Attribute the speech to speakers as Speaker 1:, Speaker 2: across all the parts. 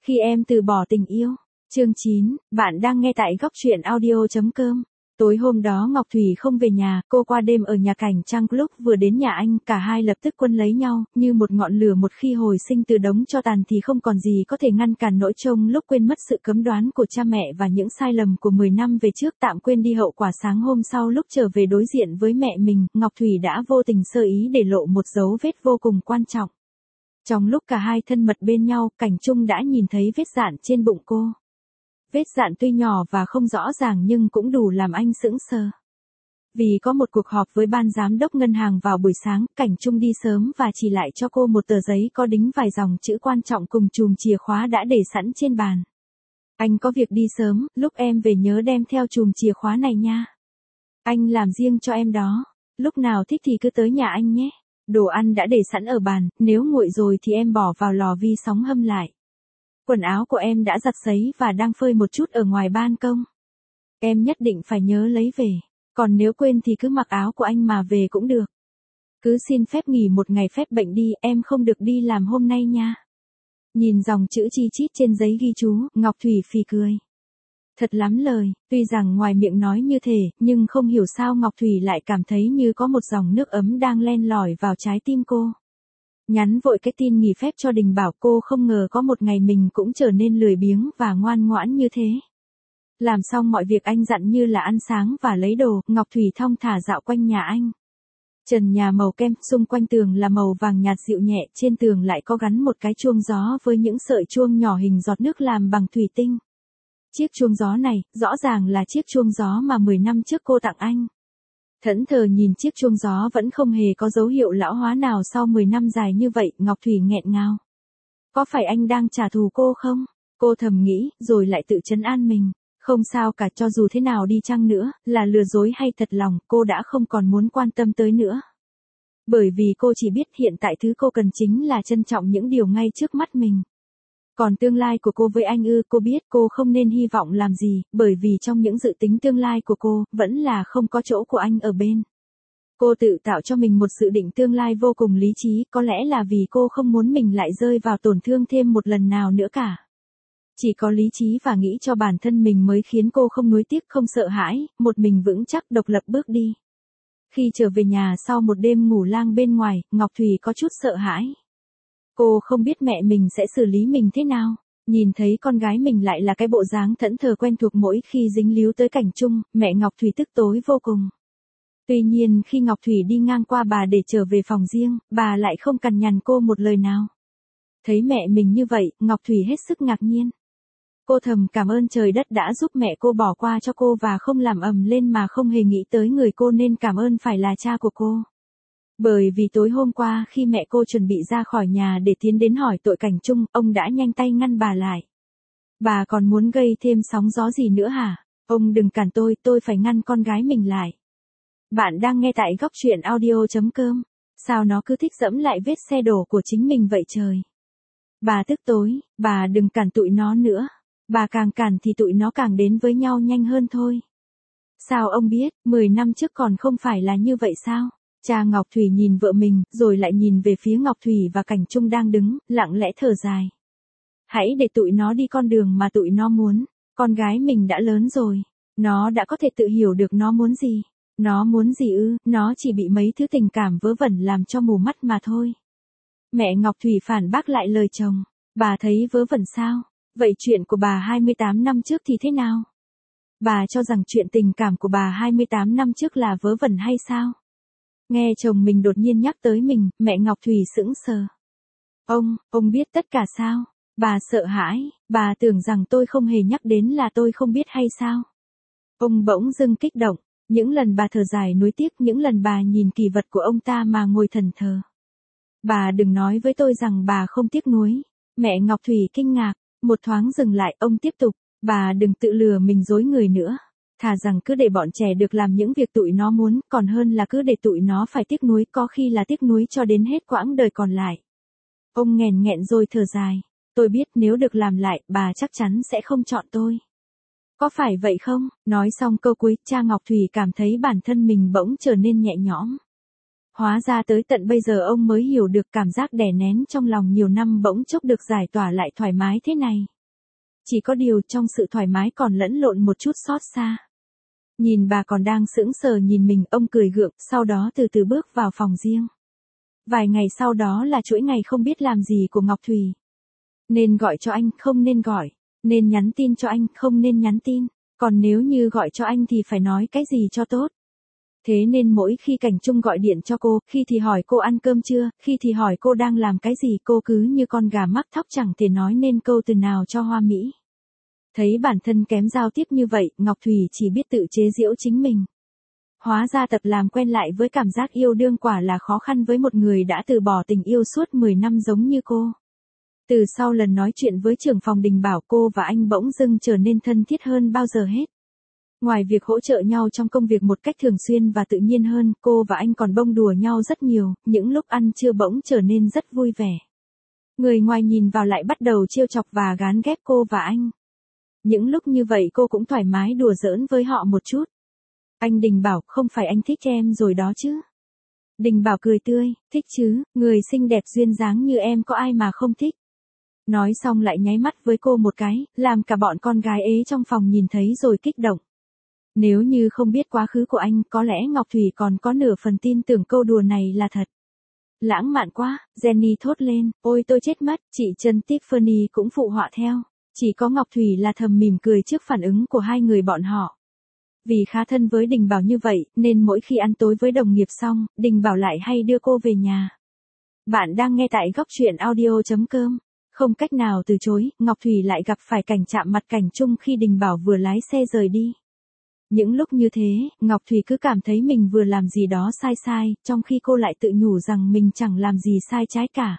Speaker 1: Khi em từ bỏ tình yêu. Chương 9, bạn đang nghe tại góc truyện audio.com. Tối hôm đó Ngọc Thủy không về nhà, cô qua đêm ở nhà Cảnh Trăng. Lúc vừa đến nhà anh, cả hai lập tức quân lấy nhau, như một ngọn lửa một khi hồi sinh từ đống tro tàn thì không còn gì có thể ngăn cản nỗi trông lúc quên mất sự cấm đoán của cha mẹ và những sai lầm của 10 năm về trước, tạm quên đi hậu quả. Sáng hôm sau lúc trở về đối diện với mẹ mình, Ngọc Thủy đã vô tình sơ ý để lộ một dấu vết vô cùng quan trọng. Trong lúc cả hai thân mật bên nhau, Cảnh Trung đã nhìn thấy vết dạn trên bụng cô. Vết dạn tuy nhỏ và không rõ ràng nhưng cũng đủ làm anh sững sờ. Vì có một cuộc họp với ban giám đốc ngân hàng vào buổi sáng, Cảnh Trung đi sớm và chỉ lại cho cô một tờ giấy có đính vài dòng chữ quan trọng cùng chùm chìa khóa đã để sẵn trên bàn. Anh có việc đi sớm, lúc em về nhớ đem theo chùm chìa khóa này nha. Anh làm riêng cho em đó. Lúc nào thích thì cứ tới nhà anh nhé. Đồ ăn đã để sẵn ở bàn, nếu nguội rồi thì em bỏ vào lò vi sóng hâm lại. Quần áo của em đã giặt sấy và đang phơi một chút ở ngoài ban công. Em nhất định phải nhớ lấy về, còn nếu quên thì cứ mặc áo của anh mà về cũng được. Cứ xin phép nghỉ một ngày phép bệnh đi, em không được đi làm hôm nay nha. Nhìn dòng chữ chi chít trên giấy ghi chú, Ngọc Thủy phì cười. Thật lắm lời, tuy rằng ngoài miệng nói như thế, nhưng không hiểu sao Ngọc Thủy lại cảm thấy như có một dòng nước ấm đang len lỏi vào trái tim cô. Nhắn vội cái tin nghỉ phép cho Đình Bảo, cô không ngờ có một ngày mình cũng trở nên lười biếng và ngoan ngoãn như thế. Làm xong mọi việc anh dặn như là ăn sáng và lấy đồ, Ngọc Thủy thong thả dạo quanh nhà anh. Trần nhà màu kem, xung quanh tường là màu vàng nhạt dịu nhẹ, trên tường lại có gắn một cái chuông gió với những sợi chuông nhỏ hình giọt nước làm bằng thủy tinh. Chiếc chuông gió này, rõ ràng là chiếc chuông gió mà 10 năm trước cô tặng anh. Thẫn thờ nhìn chiếc chuông gió vẫn không hề có dấu hiệu lão hóa nào sau 10 năm dài như vậy, Ngọc Thủy nghẹn ngào. Có phải anh đang trả thù cô không? Cô thầm nghĩ, rồi lại tự trấn an mình. Không sao cả, cho dù thế nào đi chăng nữa, là lừa dối hay thật lòng, cô đã không còn muốn quan tâm tới nữa. Bởi vì cô chỉ biết hiện tại thứ cô cần chính là trân trọng những điều ngay trước mắt mình. Còn tương lai của cô với anh cô biết cô không nên hy vọng làm gì, bởi vì trong những dự tính tương lai của cô, vẫn là không có chỗ của anh ở bên. Cô tự tạo cho mình một dự định tương lai vô cùng lý trí, có lẽ là vì cô không muốn mình lại rơi vào tổn thương thêm một lần nào nữa cả. Chỉ có lý trí và nghĩ cho bản thân mình mới khiến cô không nuối tiếc, không sợ hãi, một mình vững chắc độc lập bước đi. Khi trở về nhà sau một đêm ngủ lang bên ngoài, Ngọc Thủy có chút sợ hãi. Cô không biết mẹ mình sẽ xử lý mình thế nào. Nhìn thấy con gái mình lại là cái bộ dáng thẫn thờ quen thuộc mỗi khi dính líu tới Cảnh Trung, mẹ Ngọc Thủy tức tối vô cùng. Tuy nhiên khi Ngọc Thủy đi ngang qua bà để trở về phòng riêng, bà lại không cằn nhằn cô một lời nào. Thấy mẹ mình như vậy, Ngọc Thủy hết sức ngạc nhiên. Cô thầm cảm ơn trời đất đã giúp mẹ cô bỏ qua cho cô và không làm ầm lên mà không hề nghĩ tới người cô nên cảm ơn phải là cha của cô. Bởi vì tối hôm qua khi mẹ cô chuẩn bị ra khỏi nhà để tiến đến hỏi tội Cảnh Trung, ông đã nhanh tay ngăn bà lại. Bà còn muốn gây thêm sóng gió gì nữa hả? Ông đừng cản tôi phải ngăn con gái mình lại. Bạn đang nghe tại góc truyện audio.com. Sao nó cứ thích dẫm lại vết xe đổ của chính mình vậy trời? Bà tức tối, bà đừng cản tụi nó nữa. Bà càng cản thì tụi nó càng đến với nhau nhanh hơn thôi. Sao ông biết, 10 năm trước còn không phải là như vậy sao? Cha Ngọc Thủy nhìn vợ mình, rồi lại nhìn về phía Ngọc Thủy và Cảnh Trung đang đứng, lặng lẽ thở dài. Hãy để tụi nó đi con đường mà tụi nó muốn. Con gái mình đã lớn rồi. Nó đã có thể tự hiểu được nó muốn gì. Nó muốn gì nó chỉ bị mấy thứ tình cảm vớ vẩn làm cho mù mắt mà thôi. Mẹ Ngọc Thủy phản bác lại lời chồng. Bà thấy vớ vẩn sao? Vậy chuyện của bà 28 năm trước thì thế nào? Bà cho rằng chuyện tình cảm của bà 28 năm trước là vớ vẩn hay sao? Nghe chồng mình đột nhiên nhắc tới mình, mẹ Ngọc Thủy sững sờ. Ông biết tất cả sao? Bà sợ hãi, bà tưởng rằng tôi không hề nhắc đến là tôi không biết hay sao? Ông bỗng dưng kích động, những lần bà thở dài nuối tiếc, những lần bà nhìn kỷ vật của ông ta mà ngồi thẫn thờ. Bà đừng nói với tôi rằng bà không tiếc nuối. Mẹ Ngọc Thủy kinh ngạc, một thoáng dừng lại, ông tiếp tục, bà đừng tự lừa mình dối người nữa. Thà rằng cứ để bọn trẻ được làm những việc tụi nó muốn, còn hơn là cứ để tụi nó phải tiếc nuối, có khi là tiếc nuối cho đến hết quãng đời còn lại. Ông nghẹn nghẹn rồi thở dài. Tôi biết nếu được làm lại, bà chắc chắn sẽ không chọn tôi. Có phải vậy không? Nói xong câu cuối, cha Ngọc Thủy cảm thấy bản thân mình bỗng trở nên nhẹ nhõm. Hóa ra tới tận bây giờ ông mới hiểu được cảm giác đè nén trong lòng nhiều năm bỗng chốc được giải tỏa lại thoải mái thế này. Chỉ có điều trong sự thoải mái còn lẫn lộn một chút xót xa. Nhìn bà còn đang sững sờ nhìn mình, ông cười gượng, sau đó từ từ bước vào phòng riêng. Vài ngày sau đó là chuỗi ngày không biết làm gì của Ngọc Thùy. Nên gọi cho anh, không nên gọi. Nên nhắn tin cho anh, không nên nhắn tin. Còn nếu như gọi cho anh thì phải nói cái gì cho tốt. Thế nên mỗi khi Cảnh Trung gọi điện cho cô, khi thì hỏi cô ăn cơm chưa, khi thì hỏi cô đang làm cái gì, cô cứ như con gà mắc thóc chẳng thể nói nên câu từ nào cho hoa mỹ. Thấy bản thân kém giao tiếp như vậy, Ngọc Thùy chỉ biết tự chế giễu chính mình. Hóa ra tập làm quen lại với cảm giác yêu đương quả là khó khăn với một người đã từ bỏ tình yêu suốt 10 năm giống như cô. Từ sau lần nói chuyện với trưởng phòng Đình Bảo, cô và anh bỗng dưng trở nên thân thiết hơn bao giờ hết. Ngoài việc hỗ trợ nhau trong công việc một cách thường xuyên và tự nhiên hơn, cô và anh còn bông đùa nhau rất nhiều, những lúc ăn trưa bỗng trở nên rất vui vẻ. Người ngoài nhìn vào lại bắt đầu trêu chọc và gán ghép cô và anh. Những lúc như vậy cô cũng thoải mái đùa giỡn với họ một chút. Anh Đình Bảo, không phải anh thích em rồi đó chứ? Đình Bảo cười tươi, thích chứ, người xinh đẹp duyên dáng như em có ai mà không thích. Nói xong lại nháy mắt với cô một cái, làm cả bọn con gái ế trong phòng nhìn thấy rồi kích động. Nếu như không biết quá khứ của anh, có lẽ Ngọc Thùy còn có nửa phần tin tưởng câu đùa này là thật. Lãng mạn quá, Jenny thốt lên, ôi tôi chết mất, chị Trân Tiffany cũng phụ họa theo. Chỉ có Ngọc Thùy là thầm mỉm cười trước phản ứng của hai người bọn họ. Vì khá thân với Đình Bảo như vậy, nên mỗi khi ăn tối với đồng nghiệp xong, Đình Bảo lại hay đưa cô về nhà. Bạn đang nghe tại góc truyện audio.com. Không cách nào từ chối, Ngọc Thùy lại gặp phải cảnh chạm mặt Cảnh Trung khi Đình Bảo vừa lái xe rời đi. Những lúc như thế, Ngọc Thùy cứ cảm thấy mình vừa làm gì đó sai sai, trong khi cô lại tự nhủ rằng mình chẳng làm gì sai trái cả.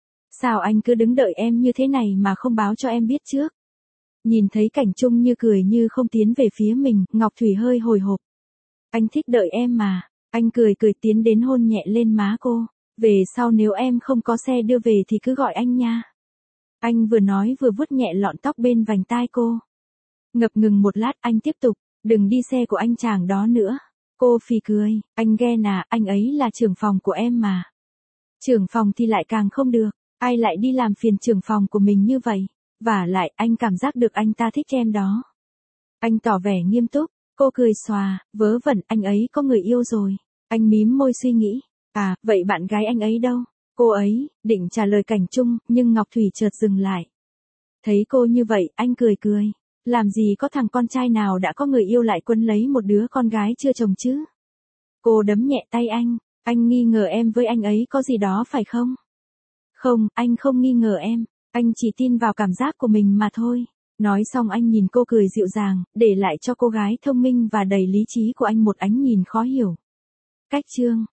Speaker 1: Sao anh cứ đứng đợi em như thế này mà không báo cho em biết trước? Nhìn thấy Cảnh Trung như cười như không tiến về phía mình, Ngọc Thùy hơi hồi hộp. Anh thích đợi em mà. Anh cười cười tiến đến hôn nhẹ lên má cô. Về sau nếu em không có xe đưa về thì cứ gọi anh nha. Anh vừa nói vừa vuốt nhẹ lọn tóc bên vành tai cô. Ngập ngừng một lát anh tiếp tục, đừng đi xe của anh chàng đó nữa. Cô phì cười, anh ghen à, anh ấy là trưởng phòng của em mà. Trưởng phòng thì lại càng không được, ai lại đi làm phiền trưởng phòng của mình như vậy. Vả lại anh cảm giác được anh ta thích em đó. Anh tỏ vẻ nghiêm túc, cô cười xòa, vớ vẩn anh ấy có người yêu rồi. Anh mím môi suy nghĩ, à, vậy bạn gái anh ấy đâu? Cô ấy, định trả lời Cảnh Trung, nhưng Ngọc Thùy chợt dừng lại. Thấy cô như vậy, anh cười cười. Làm gì có thằng con trai nào đã có người yêu lại quấn lấy một đứa con gái chưa chồng chứ? Cô đấm nhẹ tay anh nghi ngờ em với anh ấy có gì đó phải không? Không, anh không nghi ngờ em, anh chỉ tin vào cảm giác của mình mà thôi. Nói xong anh nhìn cô cười dịu dàng, để lại cho cô gái thông minh và đầy lý trí của anh một ánh nhìn khó hiểu. Cách chương